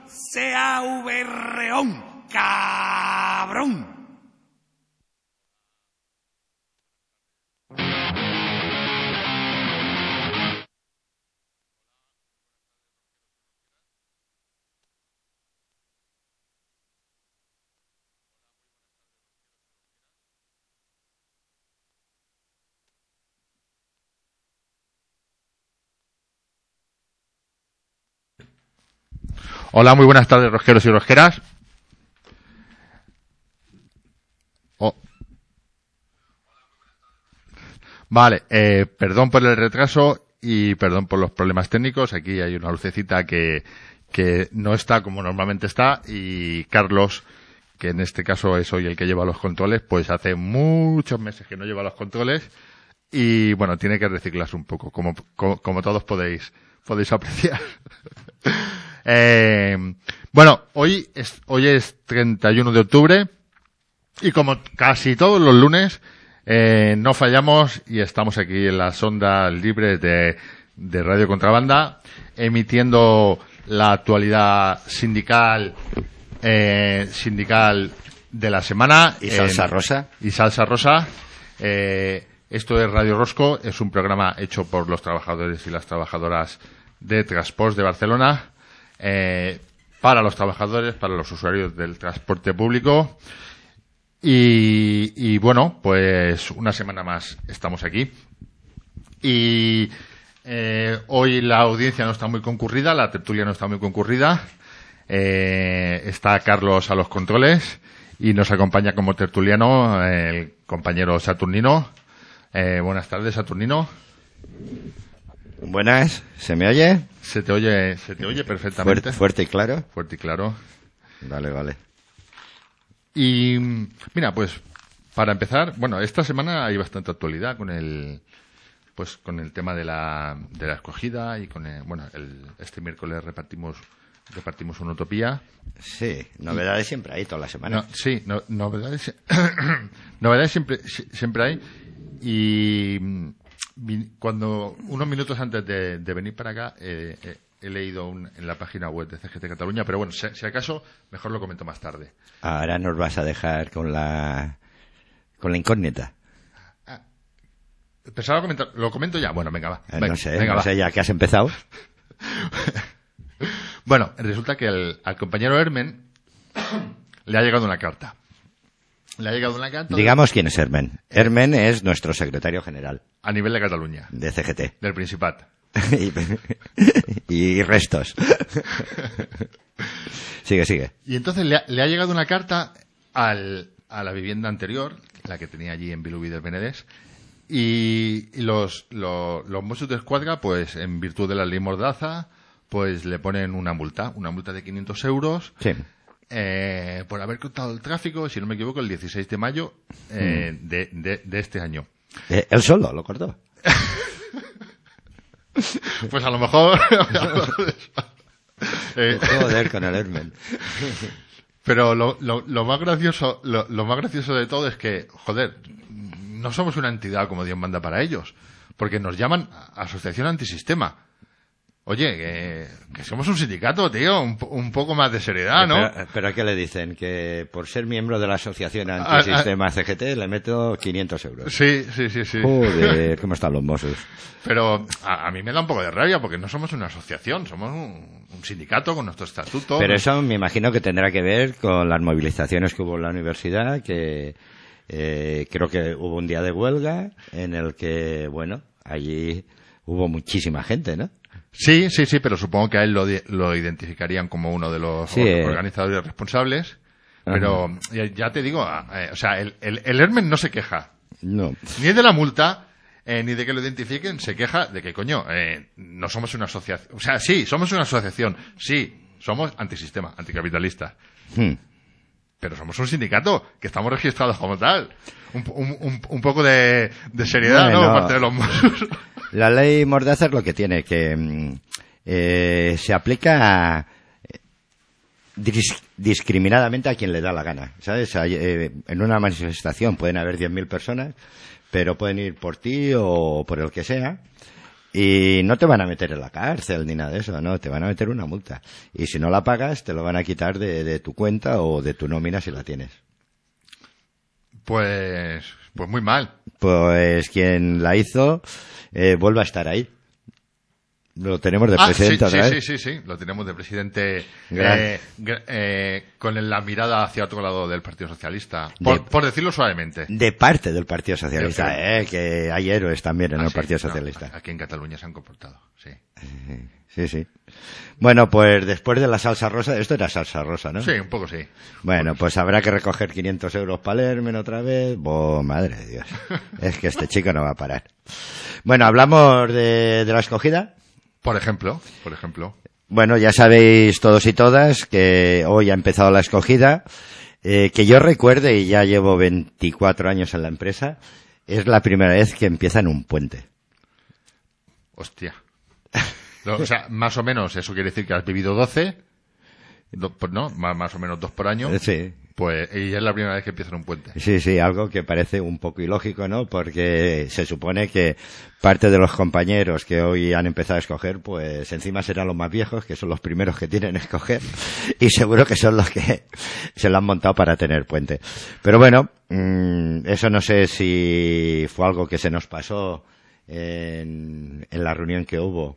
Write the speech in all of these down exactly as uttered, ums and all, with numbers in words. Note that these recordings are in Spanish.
C A V R O N, cabrón. Hola, muy buenas tardes, rosqueros y rosqueras. Oh. Vale, eh, perdón por el retraso y perdón por los problemas técnicos. Aquí hay una lucecita que, que no está como normalmente está y Carlos, que en este caso es hoy el que lleva los controles, pues hace muchos meses que no lleva los controles y bueno, tiene que reciclarse un poco, como, como, como todos podéis, podéis apreciar. Eh, bueno, hoy es, hoy es treinta y uno de octubre y como casi todos los lunes eh, no fallamos y estamos aquí en las ondas libres de, de Radio Contrabanda emitiendo la actualidad sindical eh, sindical de la semana. Y salsa en, rosa. Y salsa rosa. Eh, esto es Radio Rosco, es un programa hecho por los trabajadores y las trabajadoras de Transports de Barcelona. Eh, para los trabajadores, para los usuarios del transporte público y, y bueno, pues una semana más estamos aquí y eh, hoy la audiencia no está muy concurrida, la tertulia no está muy concurrida, eh, está Carlos a los controles y nos acompaña como tertuliano el compañero Saturnino. Eh, buenas tardes, Saturnino. Buenas, ¿se me oye? Se te oye, se te oye perfectamente. Fuerte, fuerte y claro. Fuerte y claro. Vale, vale. Y mira, pues para empezar, bueno, esta semana hay bastante actualidad con el, pues con el tema de la de la escogida y con el, bueno, el, este miércoles repartimos repartimos una utopía. Sí, novedades y, siempre hay toda la semana. No, sí, no, novedades, novedades siempre siempre hay y cuando unos minutos antes de, de venir para acá eh, eh, he leído un, en la página web de C G T Cataluña, pero bueno, si, si acaso mejor lo comento más tarde. Ahora nos vas a dejar con la con la incógnita. Ah, pensaba comentar, lo comento ya. Bueno, venga, va. Eh, Venga, no sé, venga, no va. sé, ya que has empezado. Bueno, resulta que el, al compañero Hermen le ha llegado una carta. Le ha llegado una carta. Digamos quién es Hermen. Hermen es nuestro secretario general. A nivel de Cataluña. De C G T. Del Principat. y, y restos. Sigue, sigue. Y entonces le ha, le ha llegado una carta al, a la vivienda anterior, la que tenía allí en Vilubí del Penedès, y, y los, los, los Mossos d'Esquadra, pues en virtud de la ley Mordaza, pues le ponen una multa, una multa de quinientos euros. Sí. Eh, por haber cortado el tráfico, si no me equivoco, el dieciséis de mayo eh, mm. de, de, de este año. Eh, ¿Él solo lo cortó? Pues a lo mejor... eh, Joder con el Hermen. Pero lo, lo, lo más gracioso lo, lo más gracioso de todo es que, joder, no somos una entidad como Dios manda para ellos, porque nos llaman Asociación Antisistema. Oye, que, que somos un sindicato, tío, un, un poco más de seriedad, ¿no? Pero, pero ¿a qué le dicen? Que por ser miembro de la Asociación Antisistema a, a, C G T le meto quinientos euros. Sí, sí, sí, sí. Joder, ¿cómo están los mozos? Pero a, a mí me da un poco de rabia porque no somos una asociación, somos un, un sindicato con nuestro estatuto. Pero eso me imagino que tendrá que ver con las movilizaciones que hubo en la universidad, que eh, creo que hubo un día de huelga en el que, bueno, allí hubo muchísima gente, ¿no? Sí, sí, sí, pero supongo que a él lo, lo identificarían como uno de los sí, organizadores responsables. Pero ya, ya te digo, eh, o sea, el, el, el Hermen no se queja. No. Ni de la multa, eh, ni de que lo identifiquen, se queja de que, coño, eh, no somos una asociación. O sea, sí, somos una asociación. Sí, somos antisistema, anticapitalistas. Hmm. Pero somos un sindicato, que estamos registrados como tal. Un, un, un, un poco de, de seriedad, bueno, ¿no? Por parte de los Mossos. La ley Mordaza es lo que tiene, que eh, se aplica a, dis, discriminadamente a quien le da la gana, ¿sabes? Hay, eh, en una manifestación pueden haber diez mil personas, pero pueden ir por ti o por el que sea, Y no te van a meter en la cárcel ni nada de eso, no, te van a meter una multa. Y si no la pagas, te lo van a quitar de, de tu cuenta o de tu nómina si la tienes. Pues, pues muy mal. Pues quien la hizo eh, vuelve a estar ahí. Lo tenemos de ah, presidente sí, otra sí, vez. sí, sí, sí, lo tenemos de presidente Gran. eh, eh, con la mirada hacia otro lado del Partido Socialista, por, de, por decirlo suavemente. De parte del Partido Socialista, eh, que hay héroes también en ah, el sí, Partido Socialista. No, aquí en Cataluña se han comportado, sí. Sí, sí. Bueno, pues después de la salsa rosa, esto era salsa rosa, ¿no? Sí, un poco sí. Bueno, pues habrá que recoger quinientos euros para Lermen otra vez. ¡Oh, madre de Dios! Es que este chico no va a parar. Bueno, hablamos de, de la escogida. Por ejemplo, por ejemplo. Bueno, ya sabéis todos y todas que hoy ha empezado la escogida. Eh, que yo recuerde, y ya llevo veinticuatro años en la empresa, es la primera vez que empieza en un puente. Hostia. No, o sea, más o menos, eso quiere decir que has vivido doce, do, pues no, más, más o menos dos por año. Sí. Pues, y es la primera vez que empieza en un puente. Sí, sí, algo que parece un poco ilógico, ¿no? Porque se supone que parte de los compañeros que hoy han empezado a escoger, pues encima serán los más viejos, que son los primeros que tienen que escoger, y seguro que son los que se lo han montado para tener puente. Pero bueno, mmm, eso no sé si fue algo que se nos pasó en, en la reunión que hubo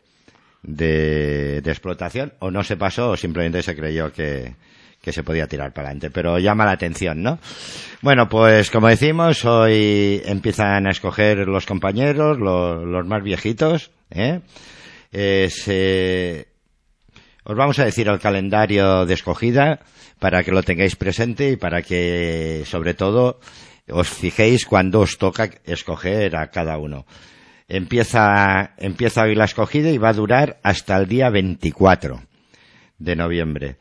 de, de explotación, o no se pasó, o simplemente se creyó que que se podía tirar para adelante, pero llama la atención, ¿no? Bueno, pues como decimos, hoy empiezan a escoger los compañeros, los, los más viejitos, ¿eh? Eh, se... Os vamos a decir el calendario de escogida para que lo tengáis presente y para que, sobre todo, os fijéis cuando os toca escoger a cada uno. Empieza, empieza hoy la escogida y va a durar hasta el día veinticuatro de noviembre.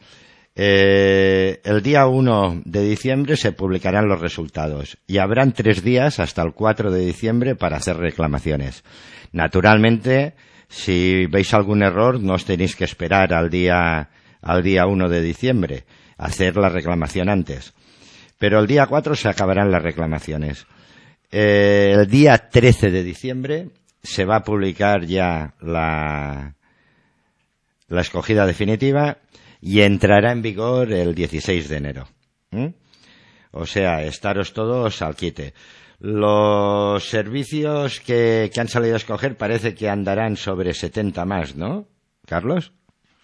Eh, el día uno de diciembre se publicarán los resultados y habrán tres días hasta el cuatro de diciembre para hacer reclamaciones. Naturalmente, si veis algún error, no os tenéis que esperar al día, al día uno de diciembre, hacer la reclamación antes. Pero el día cuatro se acabarán las reclamaciones. Eh, el día trece de diciembre se va a publicar ya la, la escogida definitiva y entrará en vigor el dieciséis de enero. ¿Mm? O sea, estaros todos al quite. Los servicios que, que han salido a escoger parece que andarán sobre setenta más, ¿no, Carlos?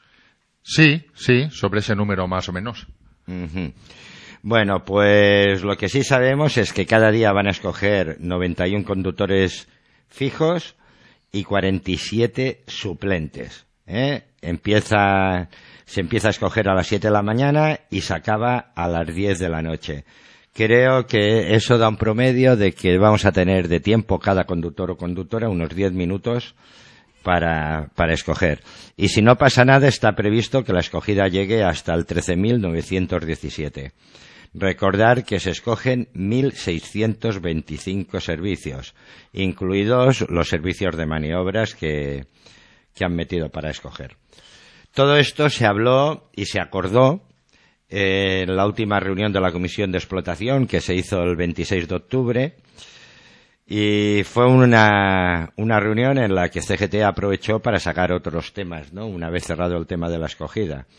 Sí, sí, sobre ese número más o menos. Uh-huh. Bueno, pues lo que sí sabemos es que cada día van a escoger noventa y uno conductores fijos y cuarenta y siete suplentes. ¿eh? Empieza... Se empieza a escoger a las siete de la mañana y se acaba a las diez de la noche. Creo que eso da un promedio de que vamos a tener de tiempo cada conductor o conductora unos diez minutos para, para escoger. Y si no pasa nada, está previsto que la escogida llegue hasta el trece mil novecientos diecisiete. Recordar que se escogen mil seiscientos veinticinco servicios, incluidos los servicios de maniobras que, que han metido para escoger. Todo esto se habló y se acordó en la última reunión de la Comisión de Explotación que se hizo el veintiséis de octubre y fue una, una reunión en la que C G T aprovechó para sacar otros temas, ¿no? Una vez cerrado el tema de la escogida.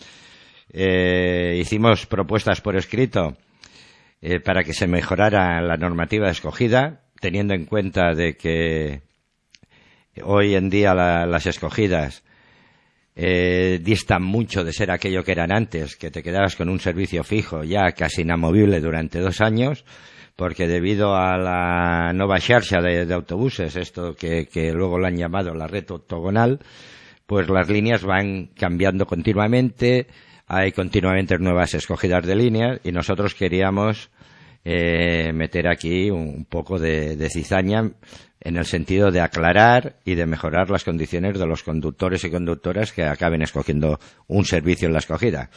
Eh, hicimos propuestas por escrito eh, para que se mejorara la normativa de escogida, teniendo en cuenta de que hoy en día la, las escogidas Eh, distan mucho de ser aquello que eran antes, que te quedabas con un servicio fijo ya casi inamovible durante dos años, porque debido a la nueva xarxa de, de autobuses, esto que, que luego lo han llamado la red octogonal, pues las líneas van cambiando continuamente, hay continuamente nuevas escogidas de líneas y nosotros queríamos eh, meter aquí un, un poco de, de cizaña en el sentido de aclarar y de mejorar las condiciones de los conductores y conductoras que acaben escogiendo un servicio en la escogida.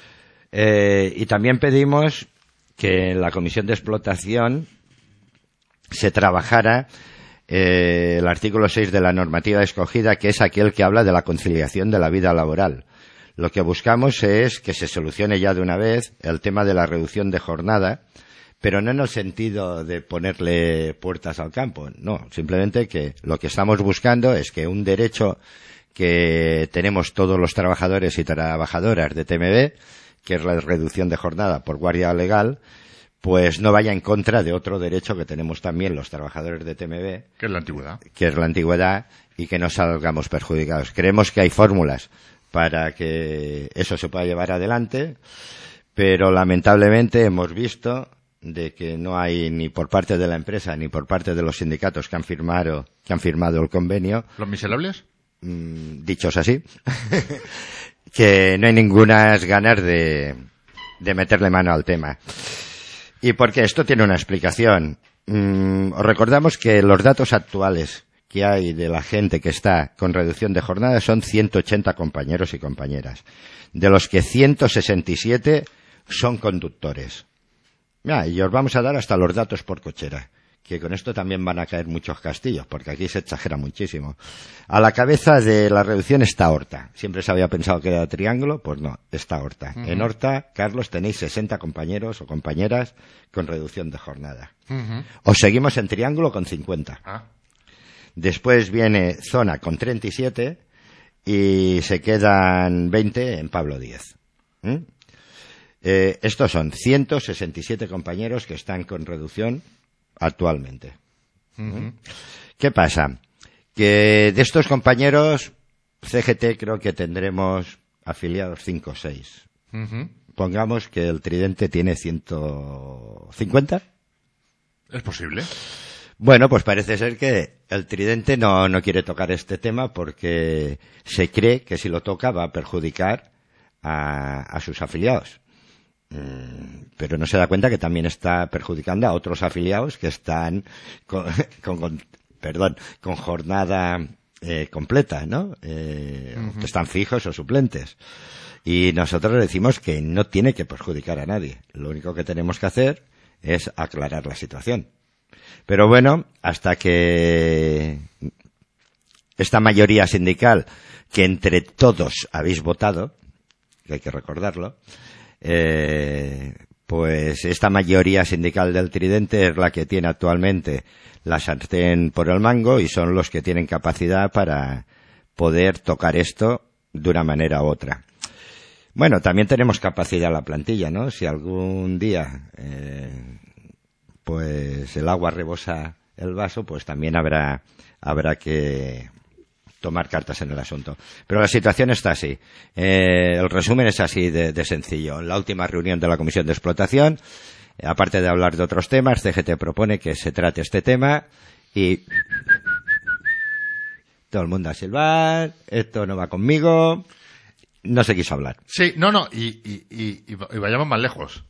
Eh, y también pedimos que en la Comisión de Explotación se trabajara eh, el artículo seis de la normativa de escogida, que es aquel que habla de la conciliación de la vida laboral. Lo que buscamos es que se solucione ya de una vez el tema de la reducción de jornada, pero no en el sentido de ponerle puertas al campo, no, simplemente que lo que estamos buscando es que un derecho que tenemos todos los trabajadores y trabajadoras de T M B, que es la reducción de jornada por guardia legal, pues no vaya en contra de otro derecho que tenemos también los trabajadores de T M B, que es la antigüedad, que es la antigüedad, y que no salgamos perjudicados. Creemos que hay fórmulas para que eso se pueda llevar adelante, pero lamentablemente hemos visto de que no hay ni por parte de la empresa ni por parte de los sindicatos que han firmado que han firmado el convenio. ¿Los miserables? Mmm, dichos así, que no hay ningunas ganas de, de meterle mano al tema. ¿Y por qué? Esto tiene una explicación. Mm, os recordamos que los datos actuales que hay de la gente que está con reducción de jornada son ciento ochenta compañeros y compañeras, de los que ciento sesenta y siete son conductores. Mira, y os vamos a dar hasta los datos por cochera, que con esto también van a caer muchos castillos, porque aquí se exagera muchísimo. A la cabeza de la reducción está Horta. Siempre se había pensado que era Triángulo, pues no, está Horta. Uh-huh. En Horta, Carlos, tenéis sesenta compañeros o compañeras con reducción de jornada. Uh-huh. Os seguimos en Triángulo con cincuenta. Ah. Después viene Zona con treinta y siete y se quedan veinte en Pablo Díez. ¿Mm? Eh, estos son ciento sesenta y siete compañeros que están con reducción actualmente. Uh-huh. ¿Qué pasa? Que de estos compañeros, C G T creo que tendremos afiliados cinco o seis. Uh-huh. Pongamos que el Tridente tiene ciento cincuenta. ¿Es posible? Bueno, pues parece ser que el Tridente no, no quiere tocar este tema porque se cree que si lo toca va a perjudicar a, a sus afiliados. Pero no se da cuenta que también está perjudicando a otros afiliados que están con, con, con perdón, con jornada eh, completa, ¿no? Eh, uh-huh. Que están fijos o suplentes. Y nosotros decimos que no tiene que perjudicar a nadie. Lo único que tenemos que hacer es aclarar la situación. Pero bueno, hasta que esta mayoría sindical, que entre todos habéis votado, que hay que recordarlo, Eh, pues esta mayoría sindical del Tridente es la que tiene actualmente la sartén por el mango y son los que tienen capacidad para poder tocar esto de una manera u otra. Bueno, también tenemos capacidad en la plantilla, ¿no? Si algún día eh, pues el agua rebosa el vaso, pues también habrá habrá que tomar cartas en el asunto. Pero la situación está así. Eh, el resumen es así de, de sencillo. En la última reunión de la Comisión de Explotación, eh, aparte de hablar de otros temas, C G T propone que se trate este tema y todo el mundo a silbar, esto no va conmigo, no se quiso hablar. Sí, no, no, y, y, y, y vayamos más lejos.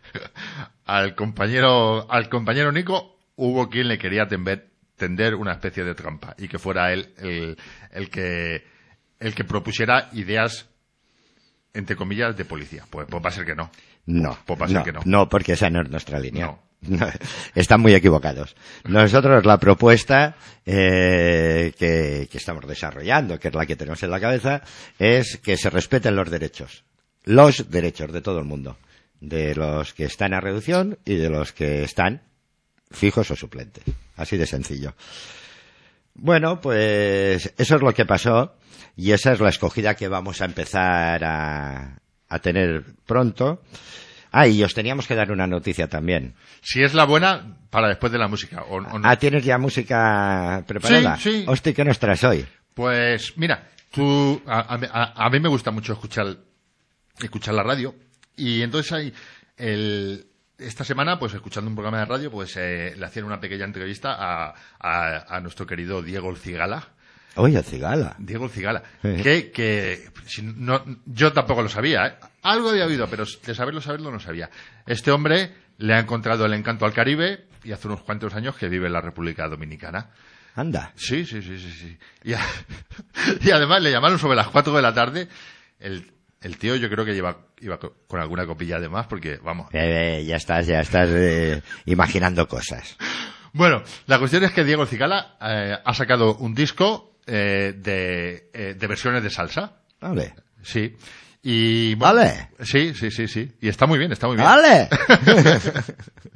al compañero, al compañero Nico hubo quien le quería tender tender una especie de trampa y que fuera él el, el que el que propusiera ideas entre comillas de policía. Pues, pues va a ser que no. No, pues va a no, ser que no. no, porque esa no es nuestra línea. No. No, están muy equivocados. Nosotros la propuesta eh, que, que estamos desarrollando, que es la que tenemos en la cabeza, es que se respeten los derechos. Los derechos de todo el mundo. De los que están a reducción y de los que están fijos o suplentes. Así de sencillo. Bueno, pues eso es lo que pasó y esa es la escogida que vamos a empezar a, a tener pronto. Ah, y os teníamos que dar una noticia también. Si es la buena, para después de la música. O, o no. Ah, ¿tienes ya música preparada? Sí, sí. Hostia, ¿qué nos traes hoy? Pues mira, tú, a, a, a mí me gusta mucho escuchar, escuchar la radio y entonces hay el... Esta semana, pues escuchando un programa de radio, pues eh, le hacían una pequeña entrevista a, a, a nuestro querido Diego el Cigala. Oye, el Cigala. Diego el Cigala. que, que si no, yo tampoco lo sabía, ¿eh? Algo había oído, pero de saberlo, saberlo no sabía. Este hombre le ha encontrado el encanto al Caribe y hace unos cuantos años que vive en la República Dominicana. Anda. Sí, sí, sí, sí, sí. Y, a, y además le llamaron sobre las cuatro de la tarde. El, el tío yo creo que lleva, iba con alguna copilla de más porque, vamos. Eh, eh, ya estás, ya estás eh, imaginando cosas. Bueno, la cuestión es que Diego el Cigala eh, ha sacado un disco eh, de, eh, de versiones de salsa. Vale. Sí. Y, bueno, vale. Sí, sí, sí, sí. Y está muy bien, está muy bien. Vale.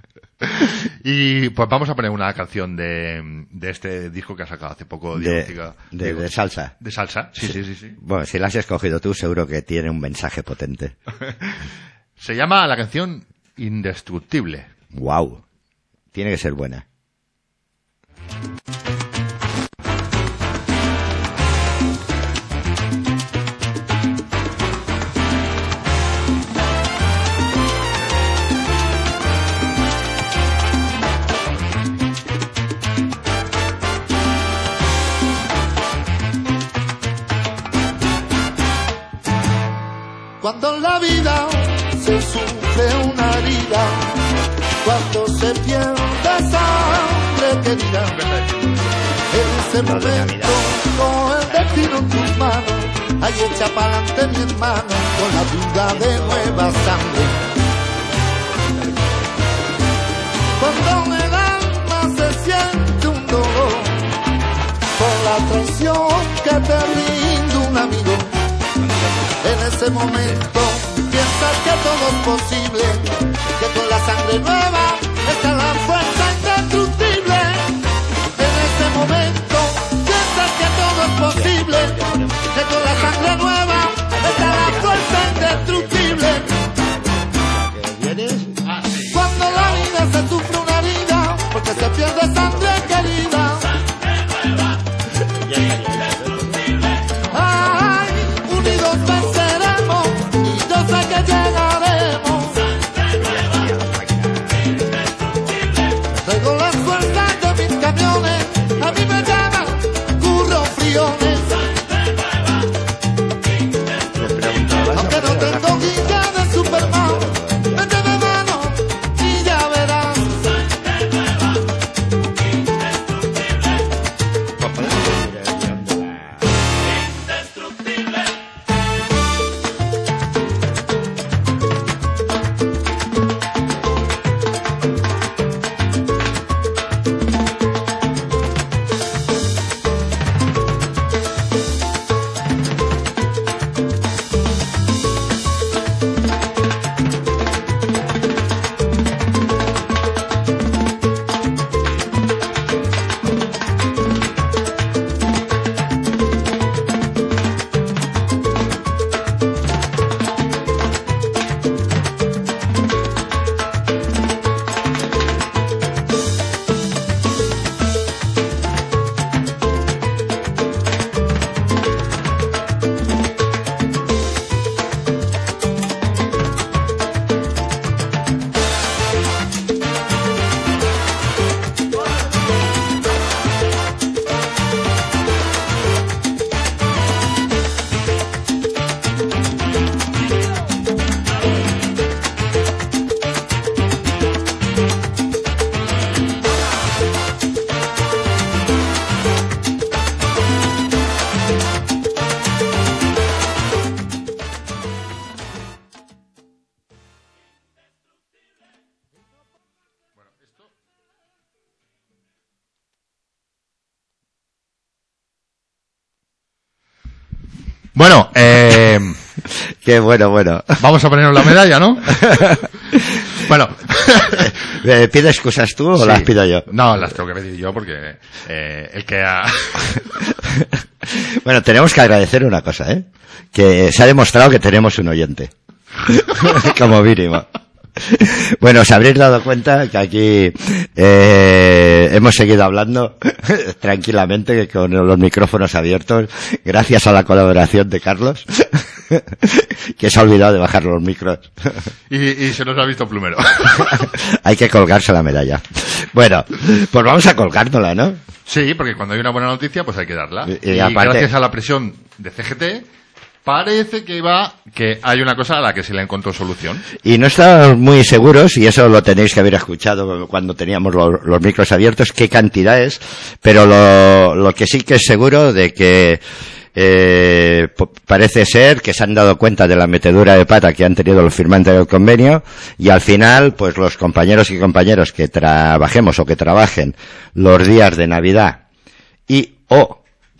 Y pues vamos a poner una canción de, de este disco que ha sacado hace poco. De, Diego, de, Diego, de salsa. De salsa, sí, sí, sí, sí. Bueno, si la has escogido tú, seguro que tiene un mensaje potente. Se llama la canción Indestructible. Wow. Tiene que ser buena. Cuando en la vida se sufre una herida, cuando se pierde sangre querida, en ese momento con el destino en tus manos, ahí echa pa'lante mi hermano, con la duda de nueva sangre. Cuando en el alma se siente un dolor, por la traición que te brinda un amigo, en ese momento piensas que todo es posible, que con la sangre nueva está la fuerza indestructible. En ese momento piensas que todo es posible, que con la sangre nueva está la fuerza indestructible. Cuando la vida se sufre una herida, porque se pierde sangre querida. Traigo las fuerzas de mis camiones, a mí me llaman curro friones. Aunque no tengo guilla de Superman, vete de mano y ya verás. Bueno, eh... Qué bueno, bueno. Vamos a ponernos la medalla, ¿no? Bueno. ¿Pides excusas tú o sí. las pido yo? No, las tengo que pedir yo porque eh, el que ha... Bueno, tenemos que agradecer una cosa, ¿eh? Que se ha demostrado que tenemos un oyente. Como mínimo. Bueno, os habréis dado cuenta que aquí eh, hemos seguido hablando tranquilamente con los micrófonos abiertos gracias a la colaboración de Carlos, que se ha olvidado de bajar los micros. Y, y se nos ha visto plumero. Hay que colgarse la medalla. Bueno, pues vamos a colgárnosla, ¿no? Sí, porque cuando hay una buena noticia pues hay que darla. Y, y, y aparte... gracias a la presión de C G T parece que va, que hay una cosa a la que se le encontró solución. Y no estamos muy seguros, y eso lo tenéis que haber escuchado cuando teníamos los, los micros abiertos, qué cantidad es, pero lo, lo que sí que es seguro de que eh, parece ser que se han dado cuenta de la metedura de pata que han tenido los firmantes del convenio, y al final, pues los compañeros y compañeros que trabajemos o que trabajen los días de Navidad y o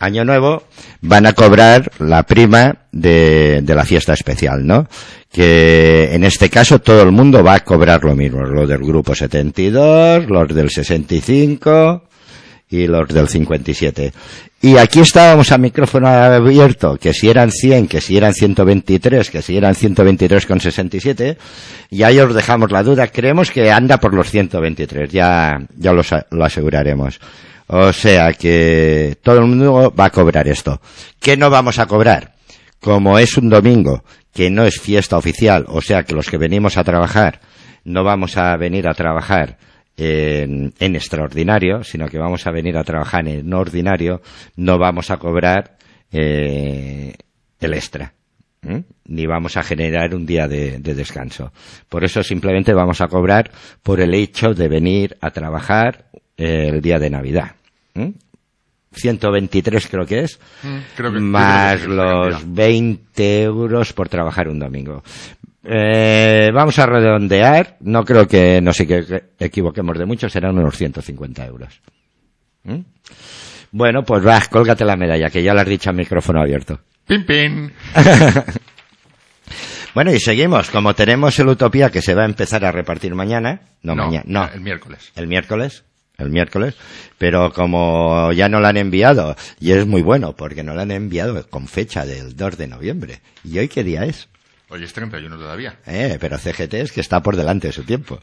Año Nuevo, van a cobrar la prima de, de la fiesta especial, ¿no? Que en este caso todo el mundo va a cobrar lo mismo, los del grupo setenta y dos, los del sesenta y cinco y los del cincuenta y siete. Y aquí estábamos a micrófono abierto, que si eran cien, que si eran ciento veintitrés, que si eran ciento veintitrés con sesenta y siete, y ahí os dejamos la duda, creemos que anda por los ciento veintitrés, ya, ya lo, lo aseguraremos. O sea que todo el mundo va a cobrar esto. ¿Qué no vamos a cobrar? Como es un domingo, que no es fiesta oficial, o sea que los que venimos a trabajar no vamos a venir a trabajar en, en extraordinario, sino que vamos a venir a trabajar en ordinario, no vamos a cobrar eh, el extra. ¿eh? Ni vamos a generar un día de, de descanso. Por eso simplemente vamos a cobrar por el hecho de venir a trabajar eh, el día de Navidad. ¿eh? ciento veintitrés creo que es, mm, creo que, más creo que los veinte euros por trabajar un domingo. Eh, vamos a redondear, no creo que nos equivoquemos de mucho, serán unos ciento cincuenta euros. ¿Mm? Bueno, pues va, cólgate la medalla, que ya la has dicho al micrófono abierto. Pin, pin. Bueno, y seguimos, como tenemos el Utopía que se va a empezar a repartir mañana, no, no mañana, no, el miércoles. El miércoles. El miércoles, pero como ya no la han enviado, y es muy bueno, porque no la han enviado con fecha del dos de noviembre. ¿Y hoy qué día es? Hoy es treinta y uno todavía. Eh, pero C G T es que está por delante de su tiempo.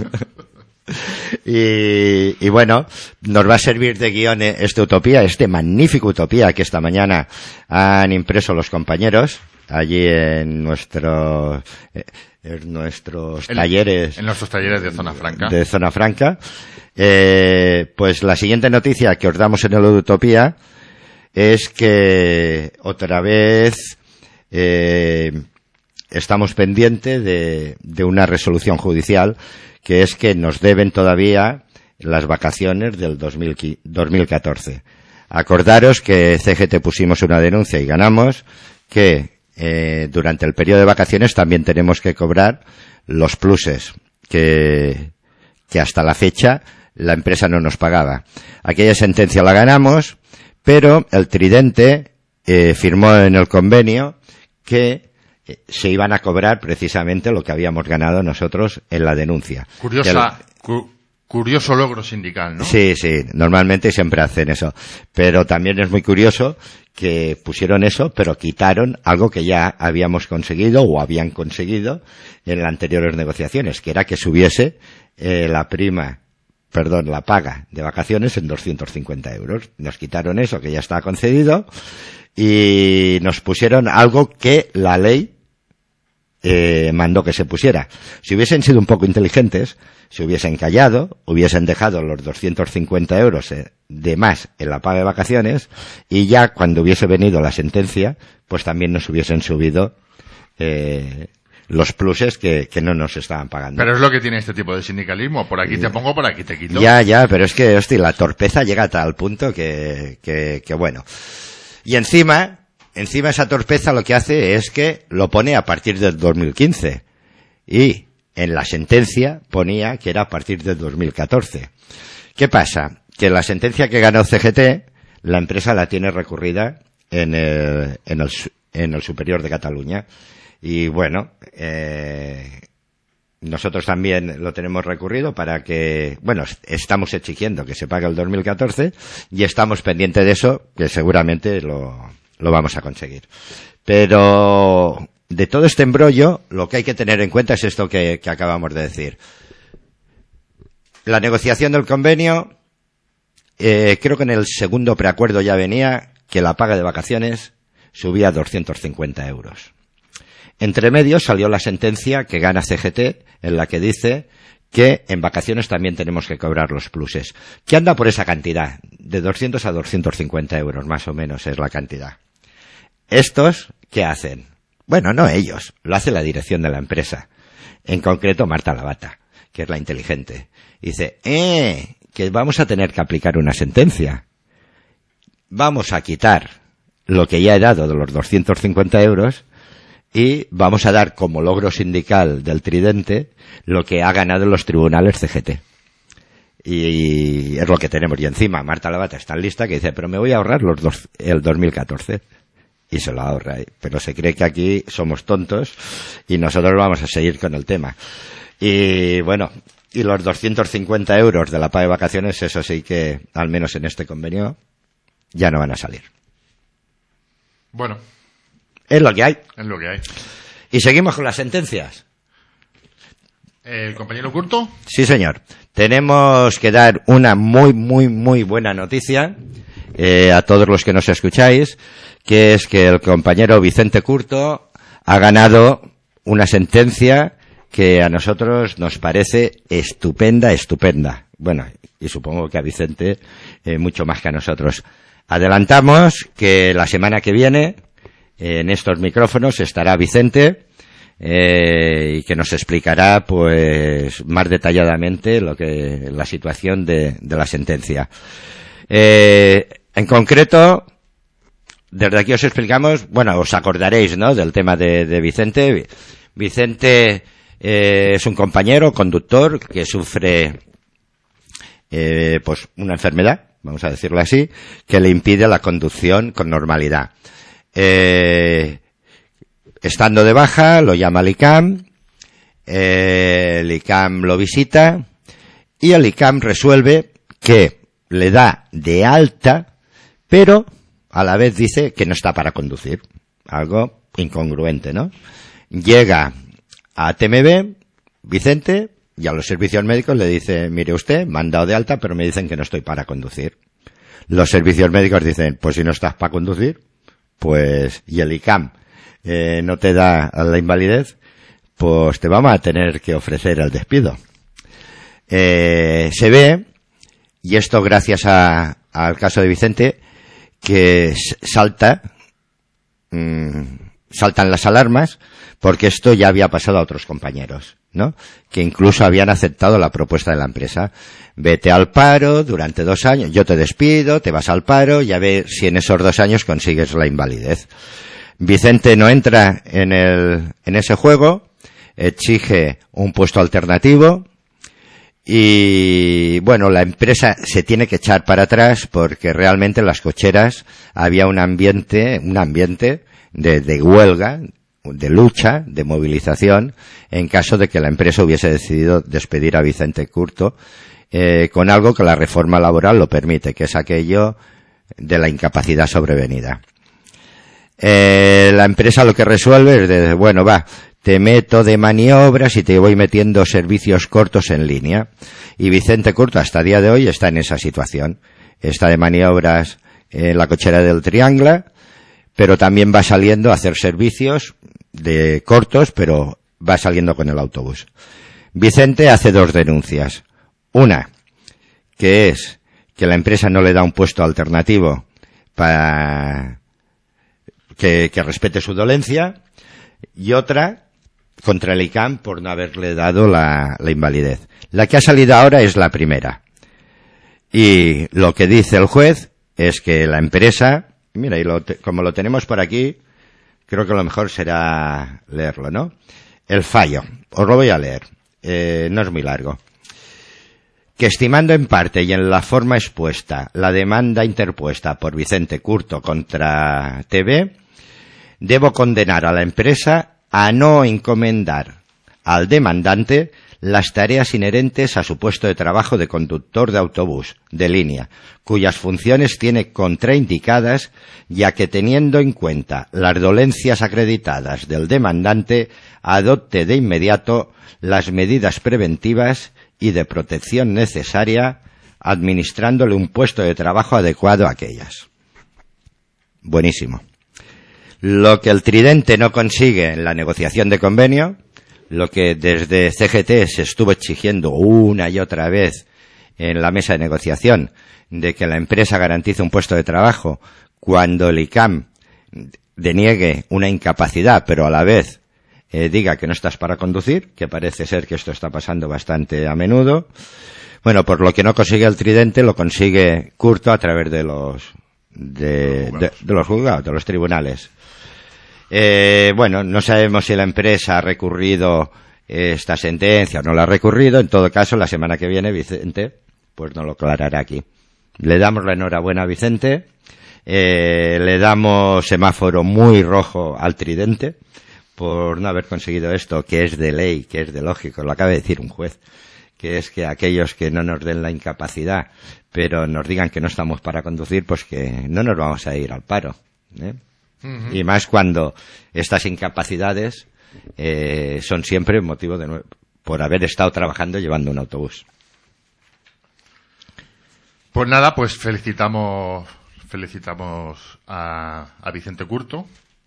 y, y bueno, nos va a servir de guión esta Utopía, este magnífico Utopía que esta mañana han impreso los compañeros allí en nuestros, eh, en nuestros en, talleres. En nuestros talleres de Zona Franca. De Zona Franca. Eh, pues la siguiente noticia que os damos en el Utopía es que otra vez eh, estamos pendientes de, de una resolución judicial, que es que nos deben todavía las vacaciones del dos mil catorce. Acordaros que C G T pusimos una denuncia y ganamos, que eh, durante el periodo de vacaciones también tenemos que cobrar los pluses que, que hasta la fecha la empresa no nos pagaba. Aquella sentencia la ganamos, pero el Tridente eh, firmó en el convenio que eh, se iban a cobrar precisamente lo que habíamos ganado nosotros en la denuncia. Curiosa, el... cu curioso logro sindical, ¿no? Sí, sí, normalmente siempre hacen eso. Pero también es muy curioso que pusieron eso, pero quitaron algo que ya habíamos conseguido o habían conseguido en las anteriores negociaciones, que era que subiese eh, la prima perdón, la paga de vacaciones en doscientos cincuenta euros. Nos quitaron eso que ya estaba concedido y nos pusieron algo que la ley eh, mandó que se pusiera. Si hubiesen sido un poco inteligentes, se hubiesen callado, hubiesen dejado los doscientos cincuenta euros de más en la paga de vacaciones y ya cuando hubiese venido la sentencia, pues también nos hubiesen subido eh, los pluses que, que no nos estaban pagando. Pero es lo que tiene este tipo de sindicalismo. Por aquí te pongo, por aquí te quito. Ya, ya, pero es que, hostia, la torpeza llega a tal punto que, que, que bueno. Y encima, encima esa torpeza lo que hace es que lo pone a partir del dos mil quince. Y en la sentencia ponía que era a partir del dos mil catorce. ¿Qué pasa? Que la sentencia que ganó C G T, la empresa la tiene recurrida en el, en el, en el Superior de Cataluña. Y bueno, eh, nosotros también lo tenemos recurrido para que, bueno, estamos exigiendo que se pague el dos mil catorce y estamos pendientes de eso, que seguramente lo, lo vamos a conseguir. Pero de todo este embrollo, lo que hay que tener en cuenta es esto que, que acabamos de decir. La negociación del convenio, eh, creo que en el segundo preacuerdo ya venía que la paga de vacaciones subía a doscientos cincuenta euros. Entre medio salió la sentencia que gana C G T, en la que dice que en vacaciones también tenemos que cobrar los pluses. ¿Qué anda por esa cantidad? De doscientos a doscientos cincuenta euros, más o menos, es la cantidad. ¿Estos qué hacen? Bueno, no ellos, lo hace la dirección de la empresa. En concreto, Marta Lavata, que es la inteligente. Dice, eh, que vamos a tener que aplicar una sentencia. Vamos a quitar lo que ya he dado de los doscientos cincuenta euros y vamos a dar como logro sindical del Tridente lo que ha ganado en los tribunales C G T. Y es lo que tenemos. Y encima Marta Lavata está lista que dice, pero me voy a ahorrar los dos, el dos mil catorce. Y se lo ahorra. Pero se cree que aquí somos tontos y nosotros vamos a seguir con el tema. Y bueno, y los doscientos cincuenta euros de la paga de vacaciones, eso sí que, al menos en este convenio, ya no van a salir. Bueno. Es lo que hay. Es lo que hay. Y seguimos con las sentencias. ¿El compañero Curto? Sí, señor. Tenemos que dar una muy, muy, muy buena noticia eh, a todos los que nos escucháis, que es que el compañero Vicente Curto ha ganado una sentencia que a nosotros nos parece estupenda, estupenda. Bueno, y supongo que a Vicente eh, mucho más que a nosotros. Adelantamos que la semana que viene eh, en estos micrófonos estará Vicente eh, y que nos explicará pues más detalladamente lo que la situación de, de la sentencia. Eh, en concreto, desde aquí os explicamos, bueno, os acordaréis, ¿no?, del tema de, de Vicente. Vicente eh, es un compañero conductor que sufre eh, pues una enfermedad, vamos a decirlo así, que le impide la conducción con normalidad. Eh, estando de baja, lo llama el I C A M, eh, el I C A M lo visita y el I C A M resuelve que le da de alta, pero a la vez dice que no está para conducir. Algo incongruente, ¿no? Llega a T M B, Vicente, y a los servicios médicos le dice, mire usted, me han dado de alta, pero me dicen que no estoy para conducir. Los servicios médicos dicen, pues si no estás para conducir, pues, y el I C A M eh, no te da la invalidez, pues te vamos a tener que ofrecer el despido. Eh, se ve, y esto gracias a, al caso de Vicente, que salta, mmm, saltan las alarmas, porque esto ya había pasado a otros compañeros, ¿no?, que incluso habían aceptado la propuesta de la empresa. Vete al paro durante dos años, yo te despido, te vas al paro, y a ver si en esos dos años consigues la invalidez. Vicente no entra en el, en ese juego, exige un puesto alternativo, y bueno, la empresa se tiene que echar para atrás porque realmente en las cocheras había un ambiente, un ambiente de, de huelga, de lucha, de movilización, en caso de que la empresa hubiese decidido despedir a Vicente Curto, eh, con algo que la reforma laboral lo permite, que es aquello de la incapacidad sobrevenida. Eh, la empresa lo que resuelve es de, bueno, va, te meto de maniobras y te voy metiendo servicios cortos en línea. Y Vicente Curto hasta el día de hoy está en esa situación. Está de maniobras en la cochera del Triangle, pero también va saliendo a hacer servicios de cortos, pero va saliendo con el autobús. Vicente hace dos denuncias. Una, que es que la empresa no le da un puesto alternativo para que, que respete su dolencia, y otra contra el I C A M por no haberle dado la, la invalidez. La que ha salido ahora es la primera. Y lo que dice el juez es que la empresa, mira, y lo, como lo tenemos por aquí, creo que lo mejor será leerlo, ¿no? El fallo, os lo voy a leer, eh, no es muy largo. Que estimando en parte y en la forma expuesta la demanda interpuesta por Vicente Curto contra T V, debo condenar a la empresa a no encomendar al demandante las tareas inherentes a su puesto de trabajo de conductor de autobús de línea, cuyas funciones tiene contraindicadas, ya que teniendo en cuenta las dolencias acreditadas del demandante, adopte de inmediato las medidas preventivas y de protección necesaria, administrándole un puesto de trabajo adecuado a aquellas. Buenísimo. Lo que el Tridente no consigue en la negociación de convenio, lo que desde C G T se estuvo exigiendo una y otra vez en la mesa de negociación, de que la empresa garantice un puesto de trabajo cuando el I C A M deniegue una incapacidad, pero a la vez eh, diga que no estás para conducir, que parece ser que esto está pasando bastante a menudo. Bueno, por lo que no consigue el Tridente, lo consigue Curto a través de los de, de, de los juzgados, de los tribunales. Eh, bueno, no sabemos si la empresa ha recurrido esta sentencia o no la ha recurrido. En todo caso, la semana que viene Vicente pues nos lo aclarará aquí. Le damos la enhorabuena a Vicente, eh, le damos semáforo muy rojo al Tridente por no haber conseguido esto, que es de ley, que es de lógico, lo acaba de decir un juez, que es que aquellos que no nos den la incapacidad, pero nos digan que no estamos para conducir, pues que no nos vamos a ir al paro, ¿eh? Uh-huh. Y más cuando estas incapacidades eh, son siempre motivo de nue- por haber estado trabajando llevando un autobús. Pues nada, pues felicitamos felicitamos a, a Vicente Curto.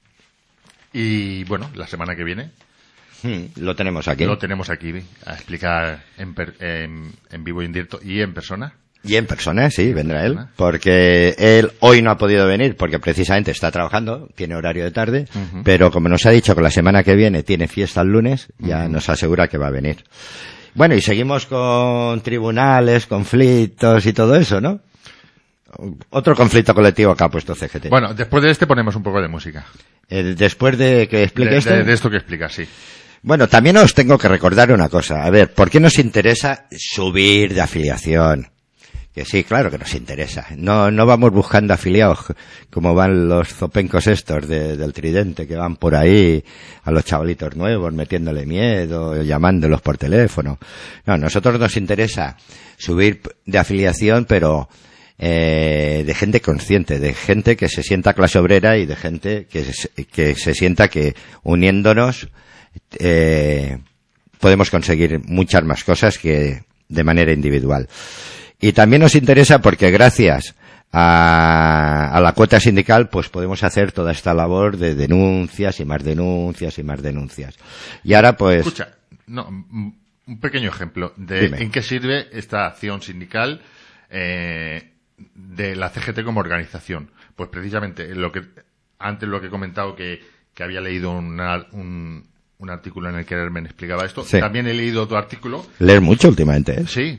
Y bueno, la semana que viene Hmm, lo tenemos aquí. lo tenemos aquí a explicar en, per- en, en vivo y en directo y en persona. Y en persona, sí, vendrá él, porque él hoy no ha podido venir porque precisamente está trabajando, tiene horario de tarde, uh-huh. pero como nos ha dicho que la semana que viene tiene fiesta el lunes, ya uh-huh. nos asegura que va a venir. Bueno, y seguimos con tribunales, conflictos y todo eso, ¿no? Otro conflicto colectivo que ha puesto C G T. Bueno, después de este ponemos un poco de música. Eh, después de que explique de, esto... De, de esto que explica, sí. Bueno, también os tengo que recordar una cosa. A ver, ¿por qué nos interesa subir de afiliación? Que sí, claro que nos interesa. No, no vamos buscando afiliados como van los zopencos estos de, del Tridente, que van por ahí a los chavalitos nuevos metiéndole miedo, llamándolos por teléfono. No, a nosotros nos interesa subir de afiliación, pero eh, de gente consciente, de gente que se sienta clase obrera y de gente que se, que se sienta que uniéndonos eh, podemos conseguir muchas más cosas que de manera individual. Y también nos interesa porque gracias a, a la cuota sindical pues podemos hacer toda esta labor de denuncias y más denuncias y más denuncias. Y ahora pues... Escucha, no, un pequeño ejemplo de Dime. en qué sirve esta acción sindical eh, de la C G T como organización. Pues precisamente lo que antes lo que he comentado que, que había leído una, un... un artículo en el que Hermen explicaba esto. Sí. También he leído otro artículo. Leer mucho últimamente, ¿eh? Sí.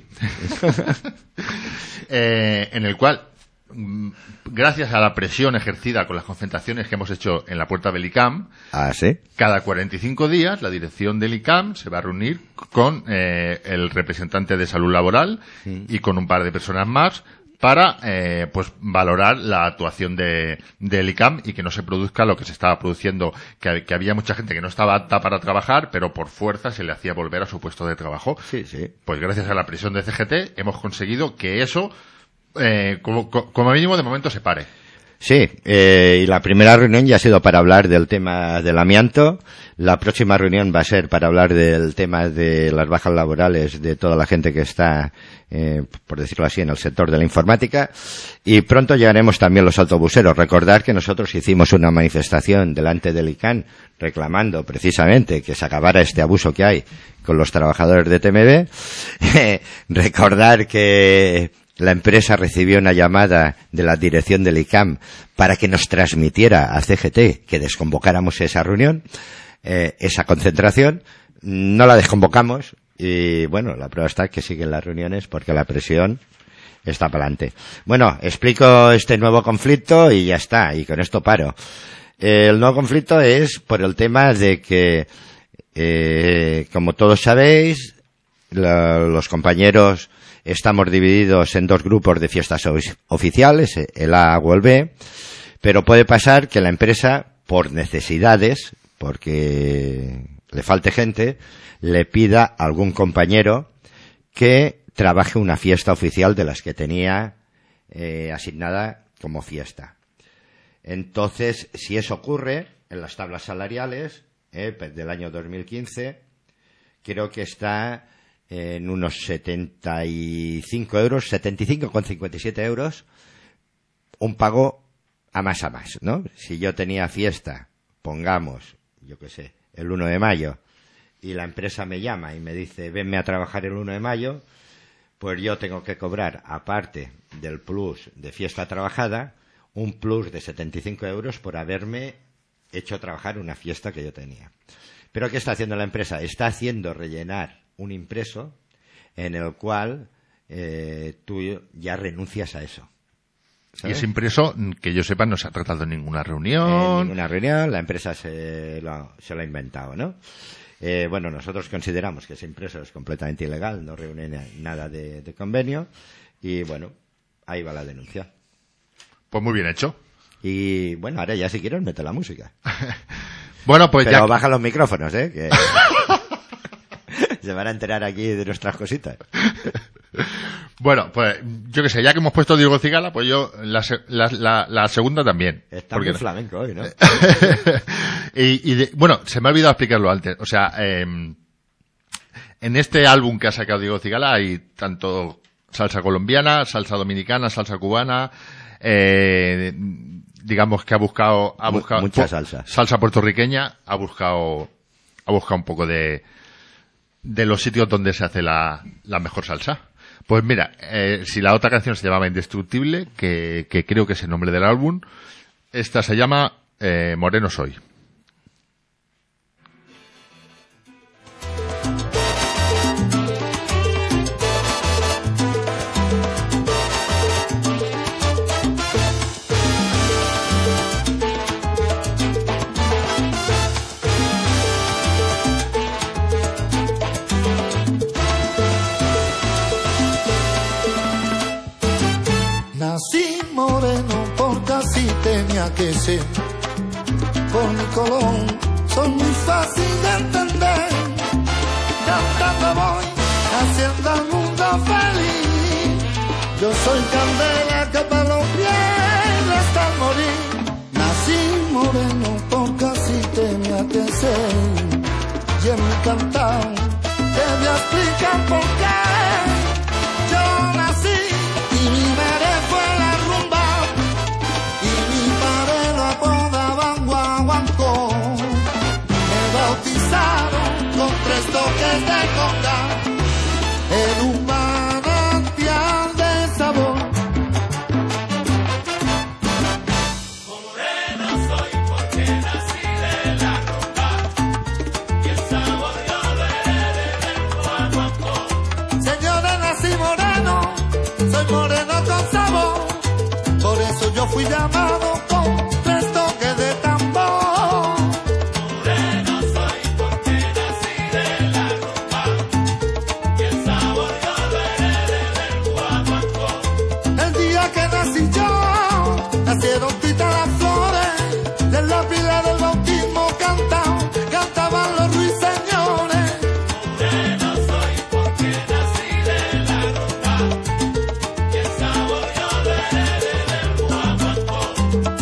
eh, en el cual, gracias a la presión ejercida con las concentraciones que hemos hecho en la puerta del I C A M, ¿ah, sí? Cada cuarenta y cinco días la dirección del I C A M se va a reunir con eh, el representante de salud laboral sí. y con un par de personas más para eh, pues valorar la actuación de del I C A M y que no se produzca lo que se estaba produciendo, que, que había mucha gente que no estaba apta para trabajar, pero por fuerza se le hacía volver a su puesto de trabajo. Sí, sí. Pues gracias a la presión de C G T hemos conseguido que eso, eh, como, como mínimo de momento, se pare. Sí, eh, y la primera reunión ya ha sido para hablar del tema del amianto. La próxima reunión va a ser para hablar del tema de las bajas laborales de toda la gente que está, eh, por decirlo así, en el sector de la informática. Y pronto llegaremos también los autobuseros. Recordar que nosotros hicimos una manifestación delante del I C A N reclamando precisamente que se acabara este abuso que hay con los trabajadores de T M B. Recordar que la empresa recibió una llamada de la dirección del I C A M para que nos transmitiera a C G T que desconvocáramos esa reunión, eh, esa concentración. No la desconvocamos y, bueno, la prueba está que siguen las reuniones porque la presión está para adelante. Bueno, explico este nuevo conflicto y ya está, y con esto paro. Eh, el nuevo conflicto es por el tema de que, eh, como todos sabéis, la, los compañeros estamos divididos en dos grupos de fiestas oficiales, el A o el B, pero puede pasar que la empresa, por necesidades, porque le falte gente, le pida a algún compañero que trabaje una fiesta oficial de las que tenía eh, asignada como fiesta. Entonces, si eso ocurre, en las tablas salariales eh, del año dos mil quince, creo que está en unos setenta y cinco euros, setenta y cinco con cincuenta y siete euros, un pago a más a más, ¿no? Si yo tenía fiesta, pongamos, yo qué sé, el uno de mayo, y la empresa me llama y me dice, venme a trabajar el uno de mayo, pues yo tengo que cobrar, aparte del plus de fiesta trabajada, un plus de setenta y cinco euros por haberme hecho trabajar una fiesta que yo tenía. Pero ¿qué está haciendo la empresa? Está haciendo rellenar un impreso en el cual eh, tú ya renuncias a eso. Y ese impreso, que yo sepa, no se ha tratado en ninguna reunión. En ninguna reunión, la empresa se lo, se lo ha inventado, ¿no? Eh, bueno, nosotros consideramos que ese impreso es completamente ilegal, no reúne nada de, de convenio, y bueno, ahí va la denuncia. Pues muy bien hecho. Y bueno, ahora ya si quieres mete la música. Bueno, pues Pero ya... baja los micrófonos, ¿eh? Que se van a enterar aquí de nuestras cositas. Bueno, pues yo qué sé, ya que hemos puesto Diego Cigala, pues yo la, la, la, la segunda también. Está muy flamenco hoy, ¿no? y, y de, bueno, se me ha olvidado explicarlo antes. O sea, eh, en este álbum que ha sacado Diego Cigala hay tanto salsa colombiana, salsa dominicana, salsa cubana, eh, digamos que ha buscado, ha buscado mucha salsa, salsa puertorriqueña, ha buscado, ha buscado un poco de, de los sitios donde se hace la, la mejor salsa. Pues mira, eh, si la otra canción se llamaba Indestructible, que, que creo que es el nombre del álbum, esta se llama eh, Moreno Soy. Nací moreno porque así tenía que ser. Por mi color soy muy fácil de entender. Cantando voy haciendo al mundo feliz. Yo soy candela que para los pies hasta el morir. Nací moreno porque así tenía que ser. Y en mi cantar te voy a explicar por qué. Yo nací y mi madre fue la rumba y mi padre lo apodaban guaguancó. Me bautizaron con tres toques de conga en un manantial de sabor. Moreno soy porque nací de la rumba y el sabor yo lo heredé del guaguancó. Señores, nací moreno, soy moreno con sabor, por eso yo fui llamado con tres toques de tambor. Moreno soy porque nací de la rumba y el sabor yo lo heredé del guaguancó. El día que nací yo, nacieron titas las flores, de la pila del bautismo cantaban, cantaban los ruiseñores. Moreno soy porque nací de la rumba y el sabor yo lo heredé del guaguancó.